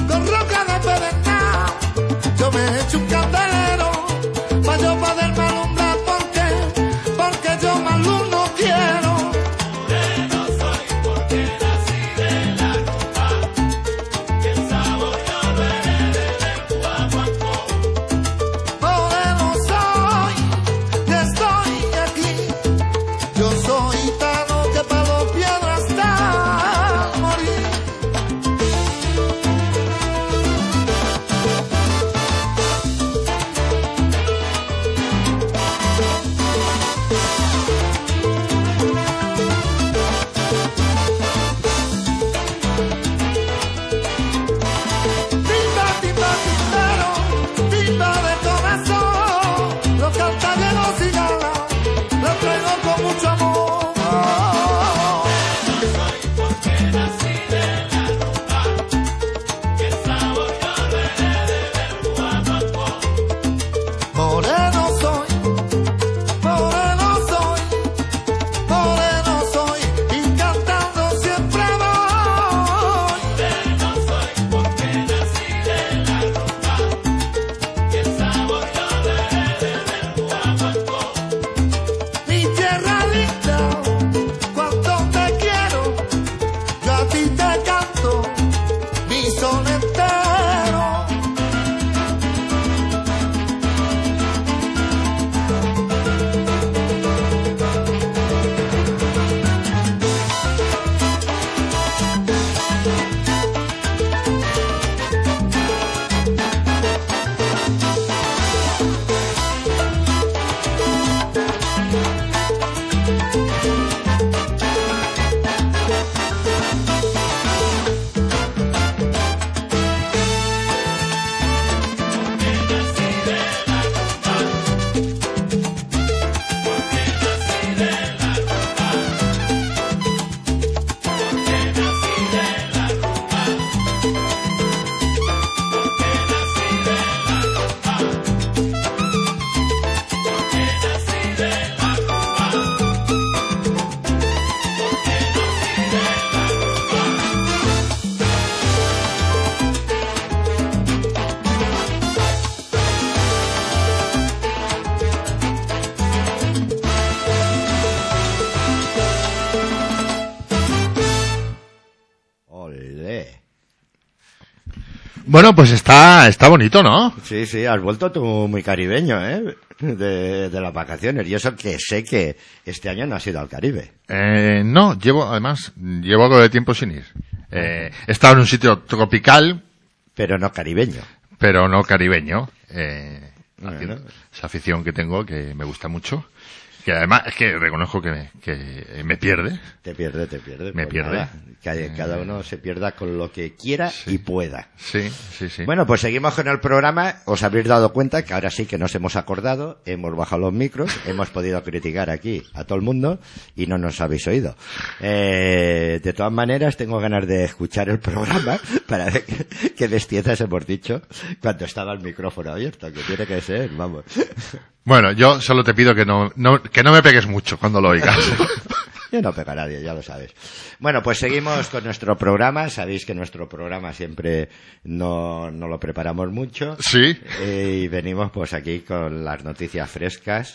Bueno, pues está, está bonito, ¿no? Sí, sí, has vuelto tú muy caribeño, ¿eh? De, de las vacaciones. Y eso que sé que este año no has ido al Caribe. Eh, no, llevo, además, llevo algo de tiempo sin ir. Eh, he estado en un sitio tropical, Pero no caribeño. pero no caribeño. Eh, Bueno. haciendo esa afición que tengo, que me gusta mucho. Que además, es que reconozco que me, que me pierde. Te pierde, te pierde. Me Pues pierde. nada, que cada uno se pierda con lo que quiera Sí. y pueda. Sí, sí, sí. Bueno, pues seguimos con el programa. Os habéis dado cuenta que ahora sí que nos hemos acordado, hemos bajado los micros, hemos podido criticar aquí a todo el mundo y no nos habéis oído. Eh, de todas maneras, tengo ganas de escuchar el programa para ver qué, qué bestiezas hemos dicho cuando estaba el micrófono abierto, que tiene que ser, vamos. Bueno, yo solo te pido que no, no, que no me pegues mucho cuando lo oigas. Yo no pego a nadie, ya lo sabes. Bueno, pues seguimos con nuestro programa. Sabéis que nuestro programa siempre no, no lo preparamos mucho. Sí. Eh, y venimos pues aquí con las noticias frescas.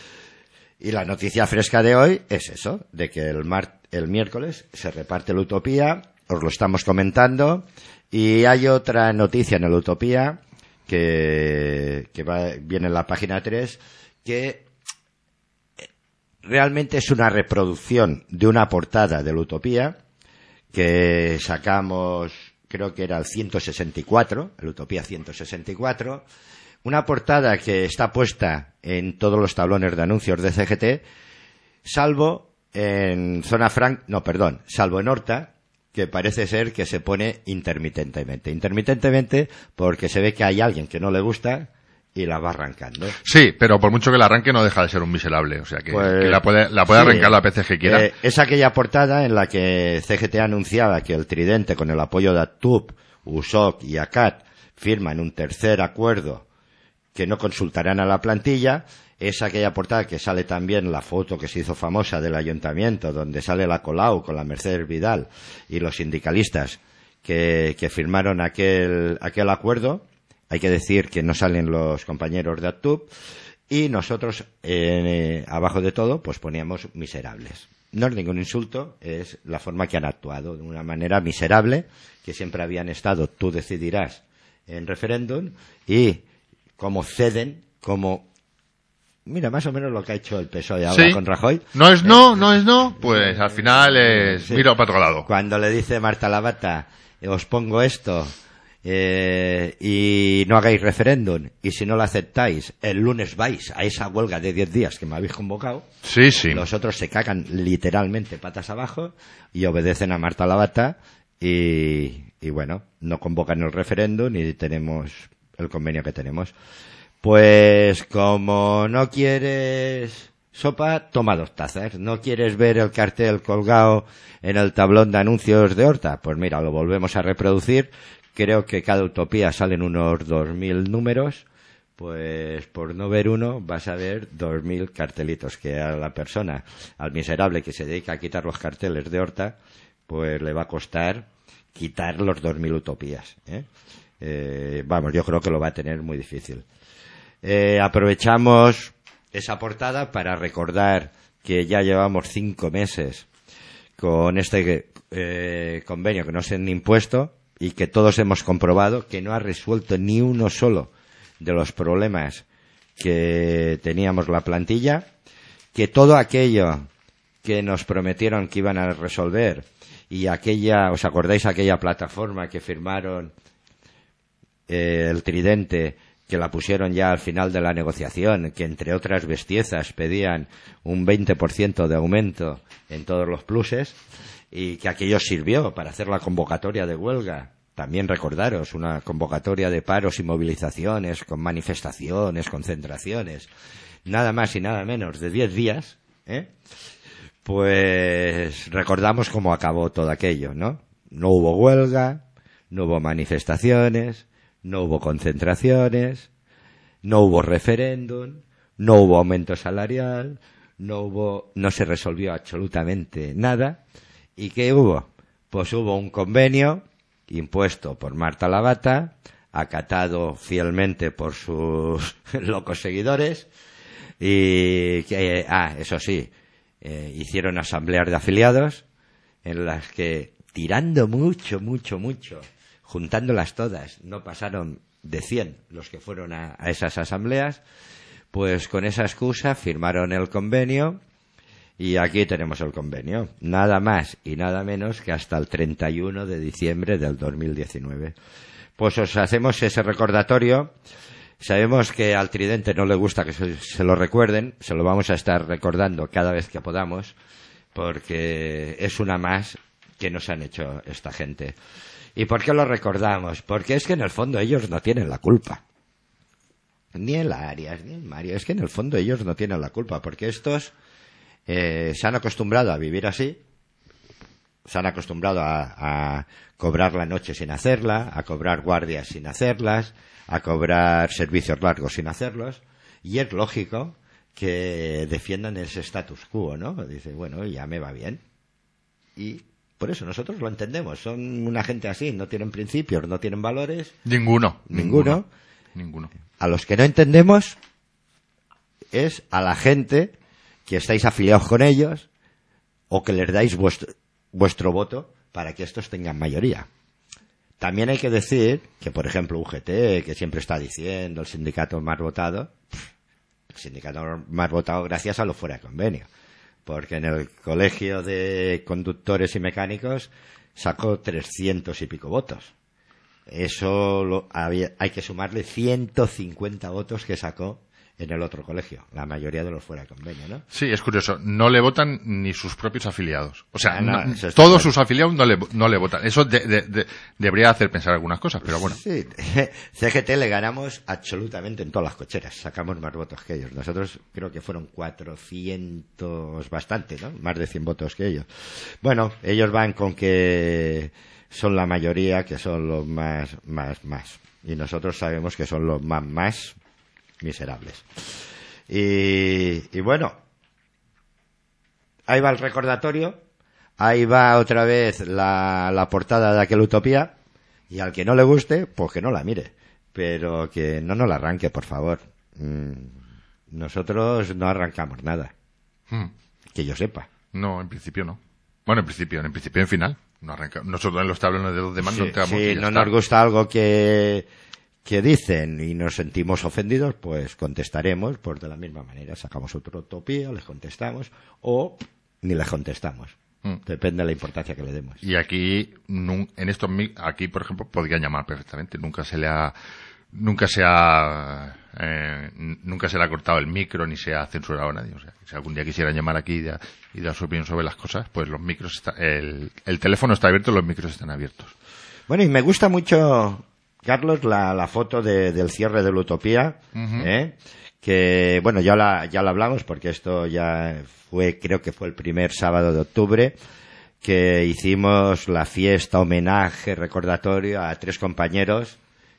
Y la noticia fresca de hoy es eso, de que el, mar, el miércoles se reparte la Utopía. Os lo estamos comentando. Y hay otra noticia en el Utopía que, que va, viene en la página tres, que realmente es una reproducción de una portada de la Utopía que sacamos, creo que era el ciento sesenta y cuatro, el Utopía ciento sesenta y cuatro, una portada que está puesta en todos los tablones de anuncios de C G T, salvo en zona franca, no, perdón, salvo en Horta, que parece ser que se pone intermitentemente. Intermitentemente porque se ve que hay alguien que no le gusta y la va arrancando. Sí, pero por mucho que la arranque no deja de ser un miserable, o sea que, Pues, que la puede, la puede sí. arrancar las veces que quiera. Eh, es aquella portada en la que C G T anunciaba que el Tridente, con el apoyo de Actub, U S O C y ACAT, firman un tercer acuerdo que no consultarán a la plantilla. Es aquella portada que sale también la foto que se hizo famosa del ayuntamiento, donde sale la Colau con la Mercedes Vidal y los sindicalistas que, que firmaron aquel, aquel acuerdo. Hay que decir que no salen los compañeros de Actub. Y nosotros, eh, abajo de todo, pues poníamos miserables. No es ningún insulto, es la forma que han actuado, de una manera miserable, que siempre habían estado, tú decidirás, en referéndum, y como ceden, como... Mira, más o menos lo que ha hecho el P S O E ahora Sí. con Rajoy. No es no, no es no, pues al final es Sí. miro para otro lado. Cuando le dice Marta Lavata, eh, os pongo esto eh, y no hagáis referéndum, y si no lo aceptáis, el lunes vais a esa huelga de diez días que me habéis convocado, Sí, sí. los otros se cagan literalmente patas abajo y obedecen a Marta Lavata y, y bueno, no convocan el referéndum y tenemos el convenio que tenemos. Pues como no quieres sopa, toma dos tazas. ¿No quieres ver el cartel colgado en el tablón de anuncios de Horta? Pues mira, lo volvemos a reproducir. Creo que cada Utopía salen unos dos mil números. Pues por no ver uno vas a ver dos mil cartelitos, que a la persona, al miserable que se dedica a quitar los carteles de Horta, pues le va a costar quitar los dos mil Utopías, ¿eh? Eh, vamos, yo creo que lo va a tener muy difícil. Eh, aprovechamos esa portada para recordar que ya llevamos cinco meses con este eh, convenio que nos han impuesto y que todos hemos comprobado que no ha resuelto ni uno solo de los problemas que teníamos la plantilla, que todo aquello que nos prometieron que iban a resolver y aquella, ¿os acordáis aquella plataforma que firmaron eh, el Tridente, que la pusieron ya al final de la negociación, que entre otras bestiezas pedían un veinte por ciento de aumento en todos los pluses, y que aquello sirvió para hacer la convocatoria de huelga? También recordaros, una convocatoria de paros y movilizaciones, con manifestaciones, concentraciones, nada más y nada menos de diez días, ¿eh? Pues recordamos cómo acabó todo aquello, ¿no? No hubo huelga, no hubo manifestaciones, no hubo concentraciones, no hubo referéndum, no hubo aumento salarial, no hubo, no se resolvió absolutamente nada. ¿Y qué hubo? Pues hubo un convenio impuesto por Marta Lavata, acatado fielmente por sus locos seguidores, y que, ah, eso sí, eh, hicieron asambleas de afiliados en las que, tirando mucho, mucho, mucho, juntándolas todas, no pasaron de cien los que fueron a, a esas asambleas, pues con esa excusa firmaron el convenio y aquí tenemos el convenio. Nada más y nada menos que hasta el treinta y uno de diciembre del dos mil diecinueve. Pues os hacemos ese recordatorio. Sabemos que al Tridente no le gusta que se, se lo recuerden, se lo vamos a estar recordando cada vez que podamos, porque es una más que nos han hecho esta gente. ¿Y por qué lo recordamos? Porque es que en el fondo ellos no tienen la culpa. Ni el Arias, ni el Mario. Es que en el fondo ellos no tienen la culpa, porque estos eh, se han acostumbrado a vivir así, se han acostumbrado a, a cobrar la noche sin hacerla, a cobrar guardias sin hacerlas, a cobrar servicios largos sin hacerlos, y es lógico que defiendan ese status quo, ¿no? Dice, bueno, ya me va bien. Y por eso nosotros lo entendemos. Son una gente así, no tienen principios, no tienen valores. Ninguno. Ninguno. Ninguno. A los que no entendemos es a la gente que estáis afiliados con ellos o que les dais vuestro, vuestro voto para que estos tengan mayoría. También hay que decir que, por ejemplo, U G T, que siempre está diciendo el sindicato más votado, el sindicato más votado gracias a lo fuera de convenio. Porque en el colegio de conductores y mecánicos sacó trescientos y pico votos. Eso lo, había, hay que sumarle ciento cincuenta votos que sacó en el otro colegio, la mayoría de los fuera de convenio, ¿no? Sí, es curioso, no le votan ni sus propios afiliados. O sea, Ah, no, no, eso está todos claro. sus afiliados no le, no le votan. Eso de, de, de, debería hacer pensar algunas cosas, pero bueno. Sí, C G T le ganamos absolutamente en todas las cocheras, sacamos más votos que ellos. Nosotros creo que fueron cuatrocientos bastante, ¿no? Más de cien votos que ellos. Bueno, ellos van con que son la mayoría, que son los más, más, más. Y nosotros sabemos que son los más, más miserables. Y, y bueno, ahí va el recordatorio, ahí va otra vez la, la portada de aquel Utopía, y al que no le guste, pues que no la mire, pero que no nos la arranque, por favor. Mm, nosotros no arrancamos nada, Hmm. que yo sepa. No, en principio no. Bueno, en principio, en principio en final. No arranca. Nosotros en los tablones de los demás no Sí, entramos. si y ya no está. nos gusta algo que, que dicen y nos sentimos ofendidos, pues contestaremos pues de la misma manera. Sacamos otra utopía, les contestamos o ni les contestamos. Mm. Depende de la importancia que le demos. Y aquí, nun- en estos, mi- aquí por ejemplo, podrían llamar perfectamente. Nunca se le ha, nunca se ha, eh, n- nunca se le ha cortado el micro ni se ha censurado a nadie. O sea, si algún día quisieran llamar aquí y, da- y dar su opinión sobre las cosas, pues los micros, está, el, el teléfono está abierto, los micros están abiertos. Bueno, y me gusta mucho, Carlos, la, la foto de, del cierre de la Utopía, Ujú. ¿eh? Que, bueno, ya la, ya la hablamos porque esto ya fue, creo que fue el primer sábado de octubre, que hicimos la fiesta, homenaje, recordatorio a tres compañeros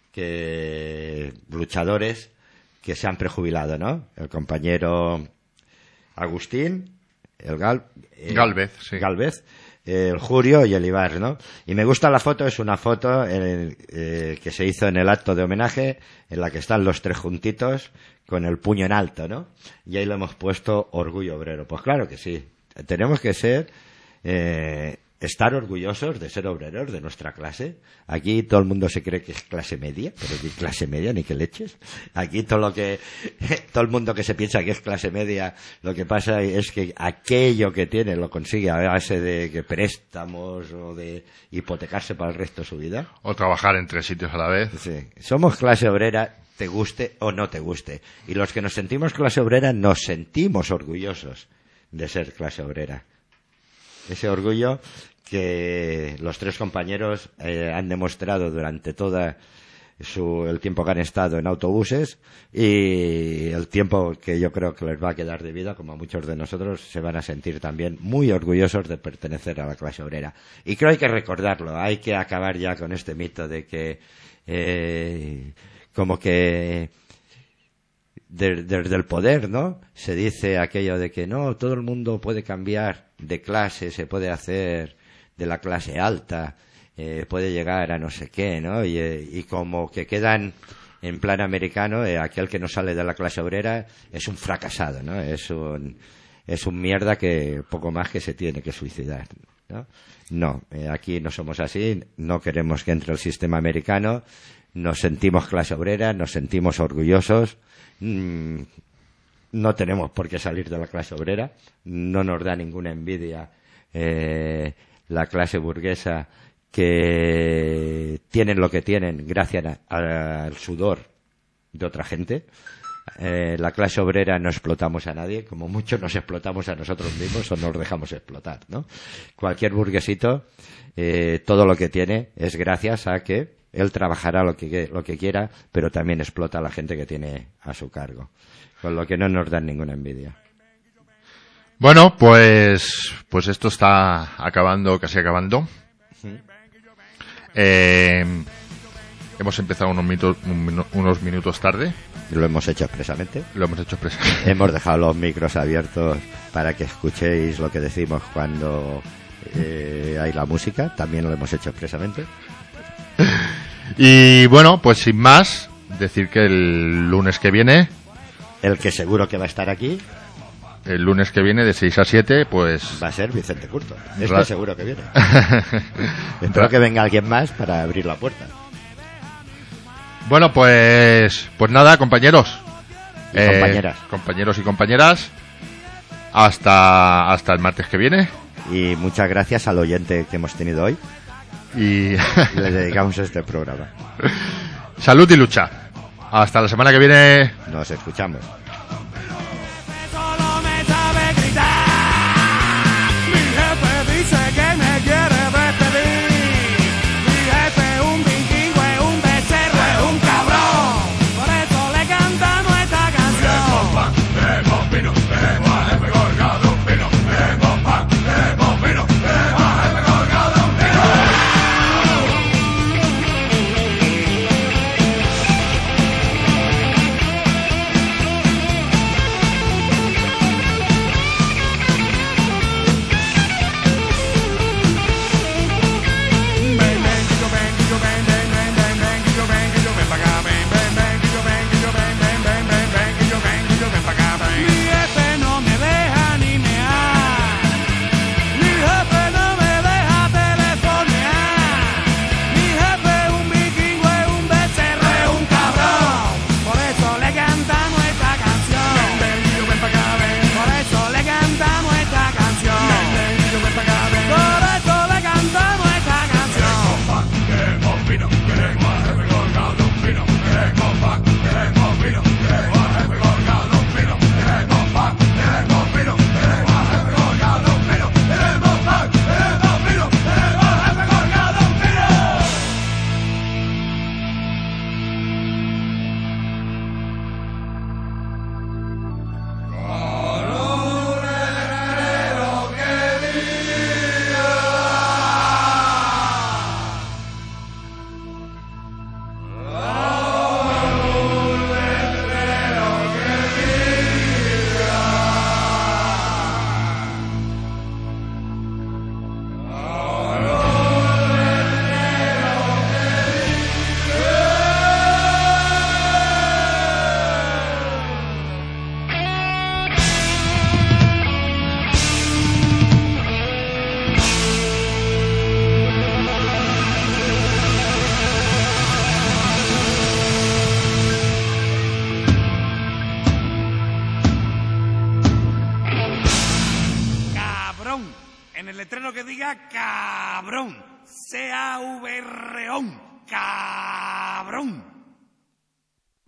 que, luchadores que se han prejubilado, ¿no? El compañero Agustín, el Gal, eh, Galvez, sí. Galvez, el Julio y el Ibar, ¿no? Y me gusta la foto, es una foto en- eh, que se hizo en el acto de homenaje, en la que están los tres juntitos con el puño en alto, ¿no? Y ahí le hemos puesto orgullo obrero. Pues claro que sí, tenemos que ser, eh, estar orgullosos de ser obreros de nuestra clase. Aquí todo el mundo se cree que es clase media, pero ni clase media ni que leches. Aquí todo lo que, todo el mundo que se piensa que es clase media, lo que pasa es que aquello que tiene lo consigue a base de que préstamos o de hipotecarse para el resto de su vida. O trabajar en tres sitios a la vez. Sí. Somos clase obrera, te guste o no te guste. Y los que nos sentimos clase obrera nos sentimos orgullosos de ser clase obrera. Ese orgullo que los tres compañeros eh, han demostrado durante todo su, el tiempo que han estado en autobuses y el tiempo que yo creo que les va a quedar de vida, como a muchos de nosotros, se van a sentir también muy orgullosos de pertenecer a la clase obrera. Y creo que hay que recordarlo, hay que acabar ya con este mito de que eh, como que de- desde el poder, ¿no? Se dice aquello de que no, todo el mundo puede cambiar de clase, se puede hacer de la clase alta, eh, puede llegar a no sé qué, ¿no? Y, eh, y como que quedan en plan americano, eh, aquel que no sale de la clase obrera es un fracasado, ¿no? Es un, es un mierda que poco más que se tiene que suicidar. ¿no? No, eh, aquí no somos así, no queremos que entre el sistema americano, nos sentimos clase obrera, nos sentimos orgullosos, mmm, no tenemos por qué salir de la clase obrera, no nos da ninguna envidia eh, la clase burguesa que tienen lo que tienen gracias al sudor de otra gente. Eh, la clase obrera no explotamos a nadie, como mucho nos explotamos a nosotros mismos o nos dejamos explotar, ¿no? Cualquier burguesito, eh, todo lo que tiene es gracias a que él trabajará lo que, lo que quiera, pero también explota a la gente que tiene a su cargo, con lo que no nos dan ninguna envidia. Bueno, pues, pues esto está acabando, casi acabando. ¿Mm? Eh, hemos empezado unos minutos, unos minutos tarde. Lo hemos hecho expresamente. Lo hemos hecho expresamente. Hemos dejado los micros abiertos para que escuchéis lo que decimos cuando eh, hay la música. También lo hemos hecho expresamente. Y bueno, pues sin más, decir que el lunes que viene, El que seguro que va a estar aquí el lunes que viene de seis a siete, pues va a ser Vicente Curto. Este Ra- seguro que viene. Espero que venga alguien más para abrir la puerta. Bueno, pues pues nada, compañeros. Y compañeras. Compañeros y compañeras. Hasta hasta el martes que viene. Y muchas gracias al oyente que hemos tenido hoy. Y Le dedicamos este programa. salud y lucha. Hasta la semana que viene. Nos escuchamos. Solo me sabe gritar. Mi jefe dice que me quiere despedir. Mi jefe es un vikingo, es un becerro, es un cabrón. Por eso le cantamos esta canción. Ven, ven, que yo ven, que yo ven, ven, ven, ven, ven, que yo ven, que yo ven pa' acá, ven, ven, ven, que yo ven, que yo ven, ven, ven, ven, ven, que yo ven, que yo ven pa' acá, ven. Mi jefe no me deja ni mear. Mi jefe no me deja telefonear. Mi jefe es un vikingo, es un becerro, es un cabrón. Por eso le cantamos esta canción. Ven, ven, que yo ven pa' acá, ven. Por eso le cantamos esta canción. Ven, ven, que yo ven pa' acá, ven. Por eso le cantamos esta canción. Cabrón. En el letrero que diga cabrón. C A V R O N. Cabrón.